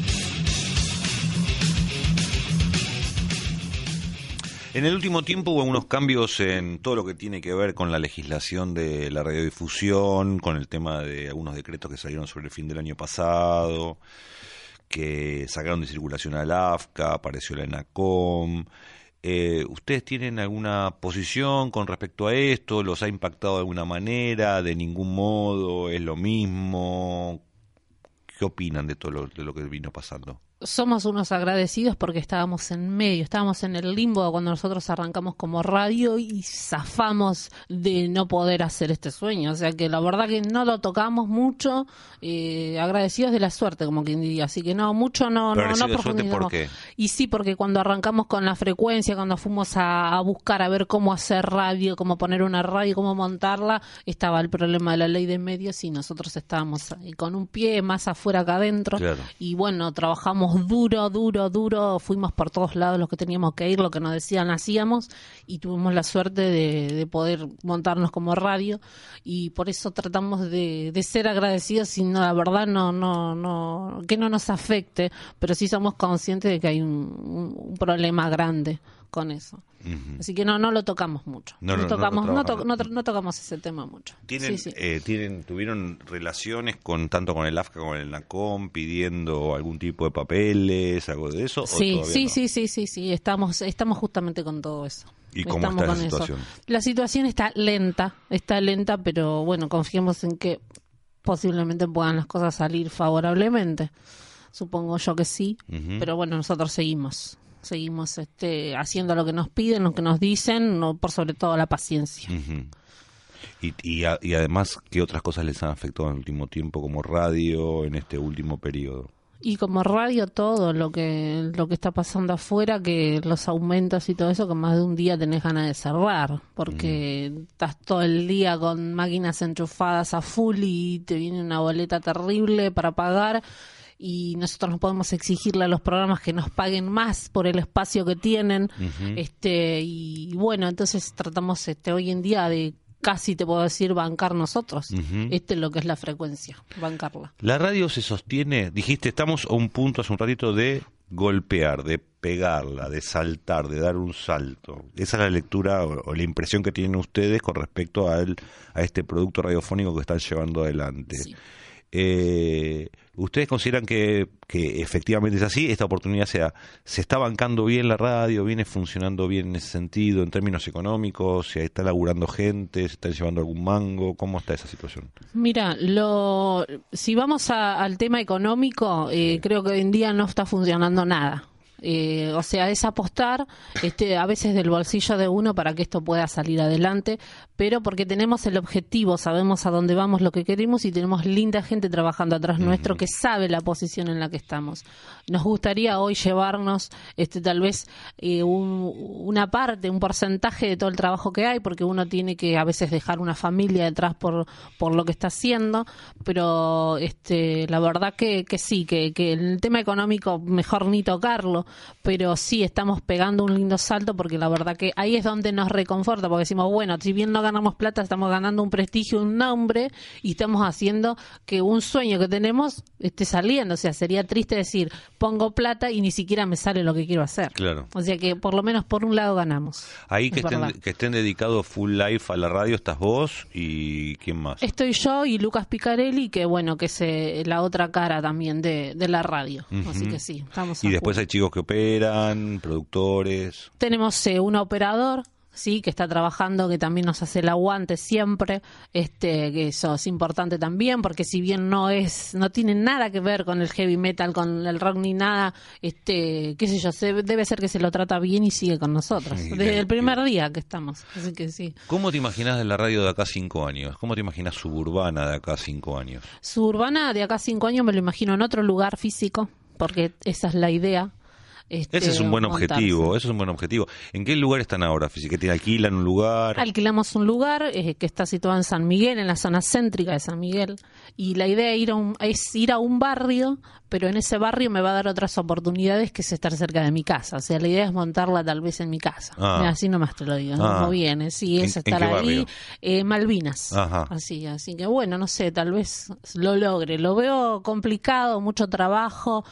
En el último tiempo hubo unos cambios en todo lo que tiene que ver con la legislación de la radiodifusión, con el tema de algunos decretos que salieron sobre el fin del año pasado, que sacaron de circulación al AFCA, apareció la ENACOM. ¿Ustedes tienen alguna posición con respecto a esto? ¿Los ha impactado de alguna manera? ¿De ningún modo? ¿Es lo mismo? ¿Qué opinan de todo lo que vino pasando? Somos unos agradecidos porque estábamos en medio, estábamos en el limbo cuando nosotros arrancamos como radio y zafamos de no poder hacer este sueño. O sea que la verdad que no lo tocamos mucho, agradecidos de la suerte, como quien diría. Así que no, mucho no profundizamos. ¿Por qué? Y sí, porque cuando arrancamos con la frecuencia, cuando fuimos a buscar a ver cómo hacer radio, cómo poner una radio, cómo montarla, estaba el problema de la ley de medios y nosotros estábamos con un pie más afuera que adentro. Claro. Y bueno, trabajamos duro, fuimos por todos lados los que teníamos que ir, lo que nos decían hacíamos y tuvimos la suerte de poder montarnos como radio y por eso tratamos de ser agradecidos y no, la verdad no que no nos afecte, pero sí somos conscientes de que hay un problema grande con eso. Uh-huh. Así que no lo tocamos mucho. No tocamos ese tema mucho. ¿Tuvieron relaciones tanto con el AFCA como con el NACOM pidiendo algún tipo de papeles, algo de eso? Sí, ¿o todavía sí. Estamos justamente con todo eso. ¿Y cómo está la situación? La situación está lenta, pero bueno, confiemos en que posiblemente puedan las cosas salir favorablemente. Supongo yo que sí, uh-huh. Pero bueno, nosotros seguimos haciendo lo que nos piden, lo que nos dicen, por sobre todo la paciencia. Uh-huh. Y además, ¿qué otras cosas les han afectado en el último tiempo como radio en este último periodo? Y como radio todo lo que está pasando afuera, que los aumentos y todo eso, que más de un día tenés ganas de cerrar, porque estás todo el día con máquinas enchufadas a full y te viene una boleta terrible para pagar. Y nosotros no podemos exigirle a los programas que nos paguen más por el espacio que tienen. Uh-huh. Y bueno, entonces tratamos hoy en día de casi, te puedo decir, bancar nosotros. Uh-huh. Es lo que es la frecuencia, bancarla. La radio se sostiene, dijiste, estamos a un punto hace un ratito de golpear, de pegarla, de saltar, de dar un salto. Esa es la lectura o la impresión que tienen ustedes con respecto a este producto radiofónico que están llevando adelante. Sí. ¿Ustedes consideran que efectivamente es así? ¿Esta oportunidad se está bancando bien la radio? ¿Viene funcionando bien en ese sentido, en términos económicos? ¿Se está laburando gente? ¿Se está llevando algún mango? ¿Cómo está esa situación? Mira, si vamos al tema económico, creo que hoy en día no está funcionando nada. O sea, es apostar a veces del bolsillo de uno para que esto pueda salir adelante, pero porque tenemos el objetivo, sabemos a dónde vamos, lo que queremos, y tenemos linda gente trabajando atrás nuestro que sabe la posición en la que estamos. Nos gustaría hoy llevarnos tal vez una parte, un porcentaje de todo el trabajo que hay, porque uno tiene que a veces dejar una familia detrás por lo que está haciendo, pero la verdad que sí, que el tema económico mejor ni tocarlo, pero sí estamos pegando un lindo salto, porque la verdad que ahí es donde nos reconforta, porque decimos, bueno, si bien no ganamos plata, estamos ganando un prestigio, un nombre, y estamos haciendo que un sueño que tenemos esté saliendo. O sea, sería triste decir, pongo plata y ni siquiera me sale lo que quiero hacer. Claro. O sea que por lo menos por un lado ganamos. Ahí que estén dedicados full life a la radio, estás vos y ¿quién más? Estoy yo y Lucas Picarelli, que bueno, que es la otra cara también de la radio. Así que sí, estamos. Y después hay chicos que operan, productores. Tenemos un operador, sí, que está trabajando, que también nos hace el aguante siempre, que eso es importante también, porque si bien no tiene nada que ver con el heavy metal, con el rock ni nada, qué sé yo, debe ser que se lo trata bien y sigue con nosotros, Sí, desde el primer día que estamos, así que sí. ¿Cómo te imaginas de la radio de acá 5 años? ¿Cómo te imaginas Suburbana de acá 5 años? Suburbana de acá 5 años me lo imagino en otro lugar físico, porque esa es la idea. Ese es un buen objetivo, eso es un buen objetivo. ¿En qué lugar están ahora? ¿Que te alquilan un lugar? Alquilamos un lugar que está situado en San Miguel, en la zona céntrica de San Miguel, y la idea es ir a un barrio, pero en ese barrio me va a dar otras oportunidades que es estar cerca de mi casa. O sea, la idea es montarla tal vez en mi casa. Así nomás te lo digo, no viene, sí, es estar ahí, Malvinas. Ajá. Así que bueno, no sé, tal vez lo logre. Lo veo complicado, mucho trabajo,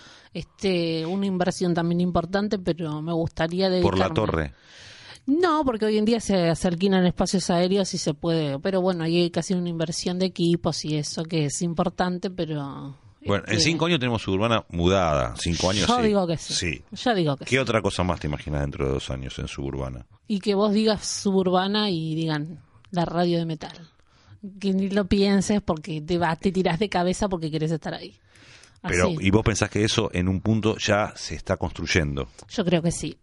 una inversión también importante, pero me gustaría dedicarme. ¿Por la torre? No, porque hoy en día se alquilan espacios aéreos y se puede, pero bueno, ahí hay que hacer una inversión de equipos y eso, que es importante, pero... Bueno, en 5 años tenemos Suburbana mudada, 5 años Yo sí. digo que sí. Yo digo que ¿Qué sí. otra cosa más te imaginas dentro de 2 años en Suburbana? Y que vos digas Suburbana y digan la radio de metal. Que ni lo pienses porque te tirás de cabeza porque querés estar ahí. Pero, Así. ¿y vos pensás que eso en un punto ya se está construyendo? Yo creo que sí,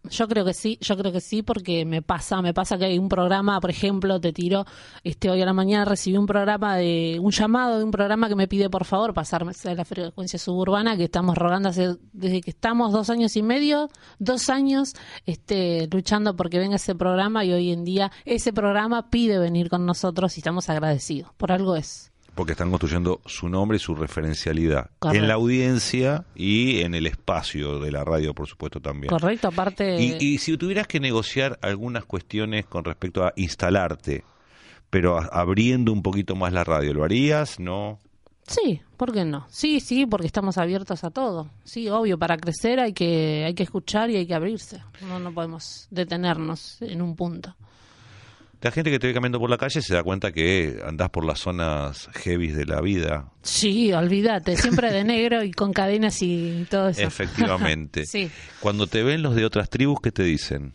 porque me pasa que hay un programa, por ejemplo, te tiro, hoy a la mañana recibí un llamado de un programa que me pide por favor pasarme a la frecuencia suburbana, que estamos rogando desde que estamos 2 años y medio, 2 años, luchando porque venga ese programa, y hoy en día ese programa pide venir con nosotros y estamos agradecidos, por algo es. Porque están construyendo su nombre y su referencialidad. Correcto. En la audiencia y en el espacio de la radio, por supuesto, también. Correcto, aparte... Y si tuvieras que negociar algunas cuestiones con respecto a instalarte, pero abriendo un poquito más la radio, ¿lo harías? ¿No? Sí, ¿por qué no? Sí, porque estamos abiertos a todo. Sí, obvio, para crecer hay que escuchar y hay que abrirse. No podemos detenernos en un punto. La gente que te ve caminando por la calle se da cuenta que andás por las zonas heavies de la vida. Sí, olvídate, siempre de negro y con cadenas y todo eso. Efectivamente. Sí. Cuando te ven los de otras tribus, ¿qué te dicen?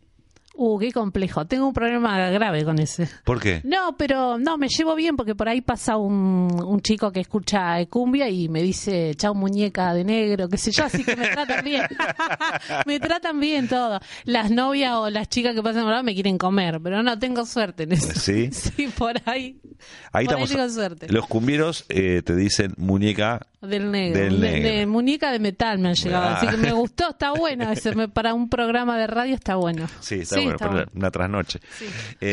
Qué complejo. Tengo un problema grave con ese. ¿Por qué? No, pero me llevo bien porque por ahí pasa un chico que escucha cumbia y me dice, chau muñeca de negro, qué sé yo, así que me tratan bien. Me tratan bien todo. Las novias o las chicas que pasan por ahí me quieren comer, pero no, tengo suerte en eso. ¿Sí? Sí, por ahí. Ahí por estamos. ahí tengo suerte. Los cumbieros te dicen muñeca Del negro. Del negro. De muñeca de metal me han llegado. Ah. Así que me gustó, está bueno. Para un programa de radio está bueno. Sí, está bueno, para una trasnoche. Sí.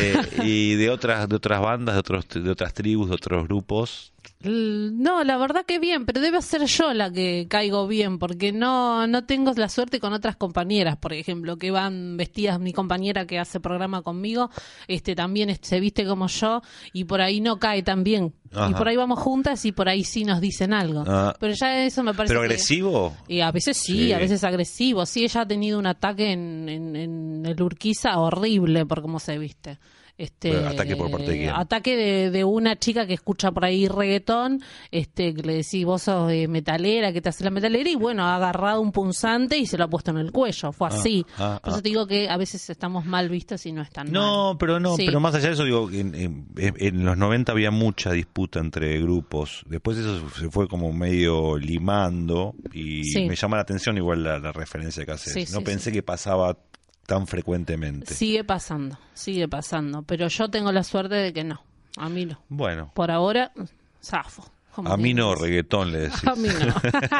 Y de otras bandas, de otras tribus, de otros grupos. No, la verdad que bien, pero debe ser yo la que caigo bien, porque no tengo la suerte con otras compañeras, por ejemplo, que van vestidas, mi compañera que hace programa conmigo, también se viste como yo y por ahí no cae tan bien. Ajá. Y por ahí vamos juntas y por ahí sí nos dicen algo. Pero ya eso me parece. ¿Pero agresivo? Y a veces sí, a veces agresivo. Sí, ella ha tenido un ataque en el Urquiza horrible por cómo se viste. ¿Ataque por parte de quién? Ataque de una chica que escucha por ahí reggaetón, que le decís, vos sos metalera, que te hace la metalera, y bueno, ha agarrado un punzante y se lo ha puesto en el cuello, fue así. Por eso te digo que a veces estamos mal vistos y no es tan mal. Pero más allá de eso, digo, en los 90 había mucha disputa entre grupos, después eso se fue como medio limando, y me llama la atención igual la referencia que haces. No pensé que pasaba tan frecuentemente. Sigue pasando, pero yo tengo la suerte de que no, a mí no. Bueno. Por ahora, zafo. A mí no, reggaetón le decís. A mí no.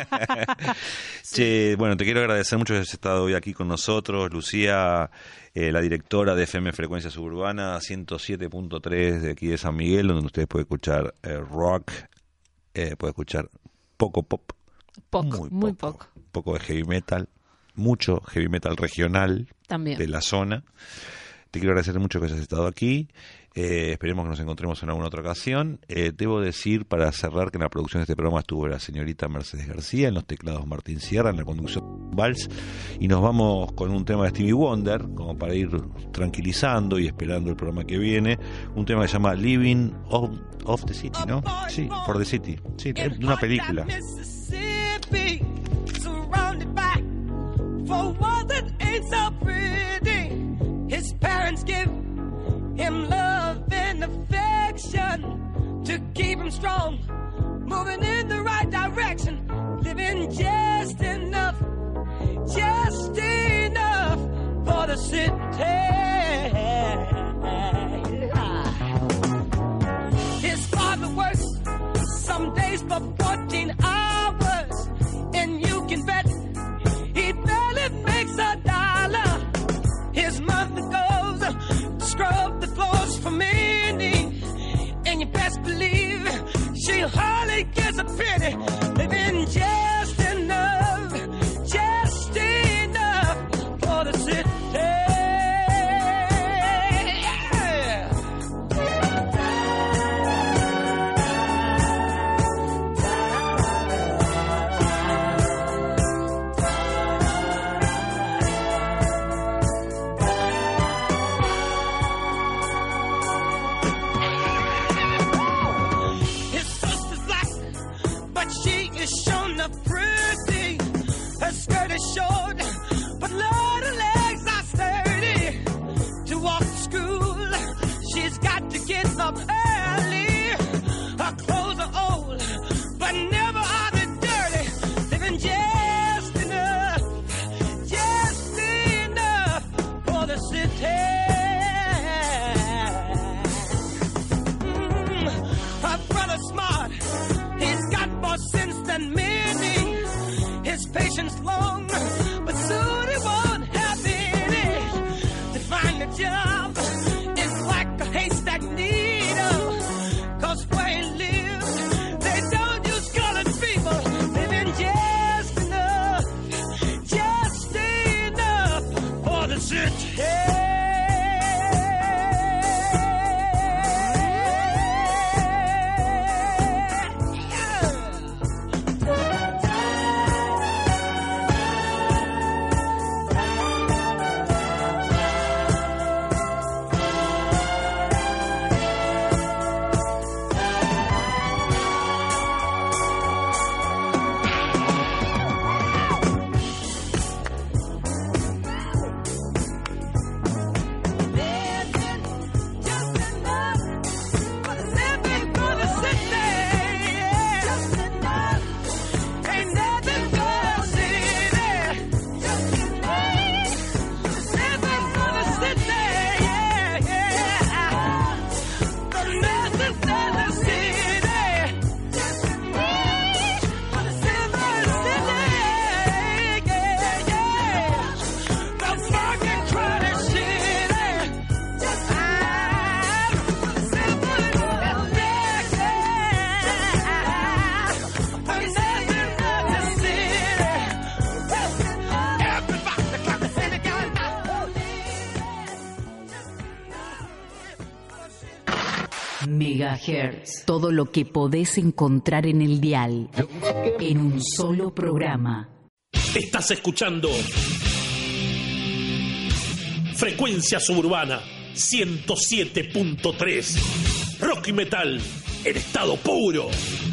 Che, bueno, te quiero agradecer mucho que hayas estado hoy aquí con nosotros, Lucía, la directora de FM Frecuencia Suburbana 107.3 de aquí de San Miguel, donde ustedes pueden escuchar rock, pueden escuchar poco pop, muy poco. Un poco de heavy metal, mucho heavy metal regional también de la zona. Te quiero agradecer mucho que hayas estado aquí. Esperemos que nos encontremos en alguna otra ocasión. Debo decir, para cerrar, que en la producción de este programa estuvo la señorita Mercedes García, en los teclados Martín Sierra, en la conducción Vals, y nos vamos con un tema de Stevie Wonder, como para ir tranquilizando y esperando el programa que viene. Un tema que se llama Living of the City, ¿no? Sí, For the City. Sí, es una película. For one that ain't so pretty, his parents give him love and affection to keep him strong, moving in the right direction, living just enough for the city. His father works some days for 14 hours, and you can bet he barely makes $1. His mother goes to scrub the floors for many, and you best believe she hardly gets a penny, living just enough for the city. Short, but Lord, her legs are sturdy. To walk to school, she's got to get up early. Her clothes are old, but never are they dirty. Living just enough for the city. Her brother's smart, he's got more sense than many. His patience long, but soon he won't have any. To find a job is like a haystack needle, 'cause where he lives, they don't use colored people. Living just enough for the city. Megahertz. Todo lo que podés encontrar en el dial. En un solo programa. Estás escuchando Frecuencia Suburbana 107.3. Rock y metal en estado puro.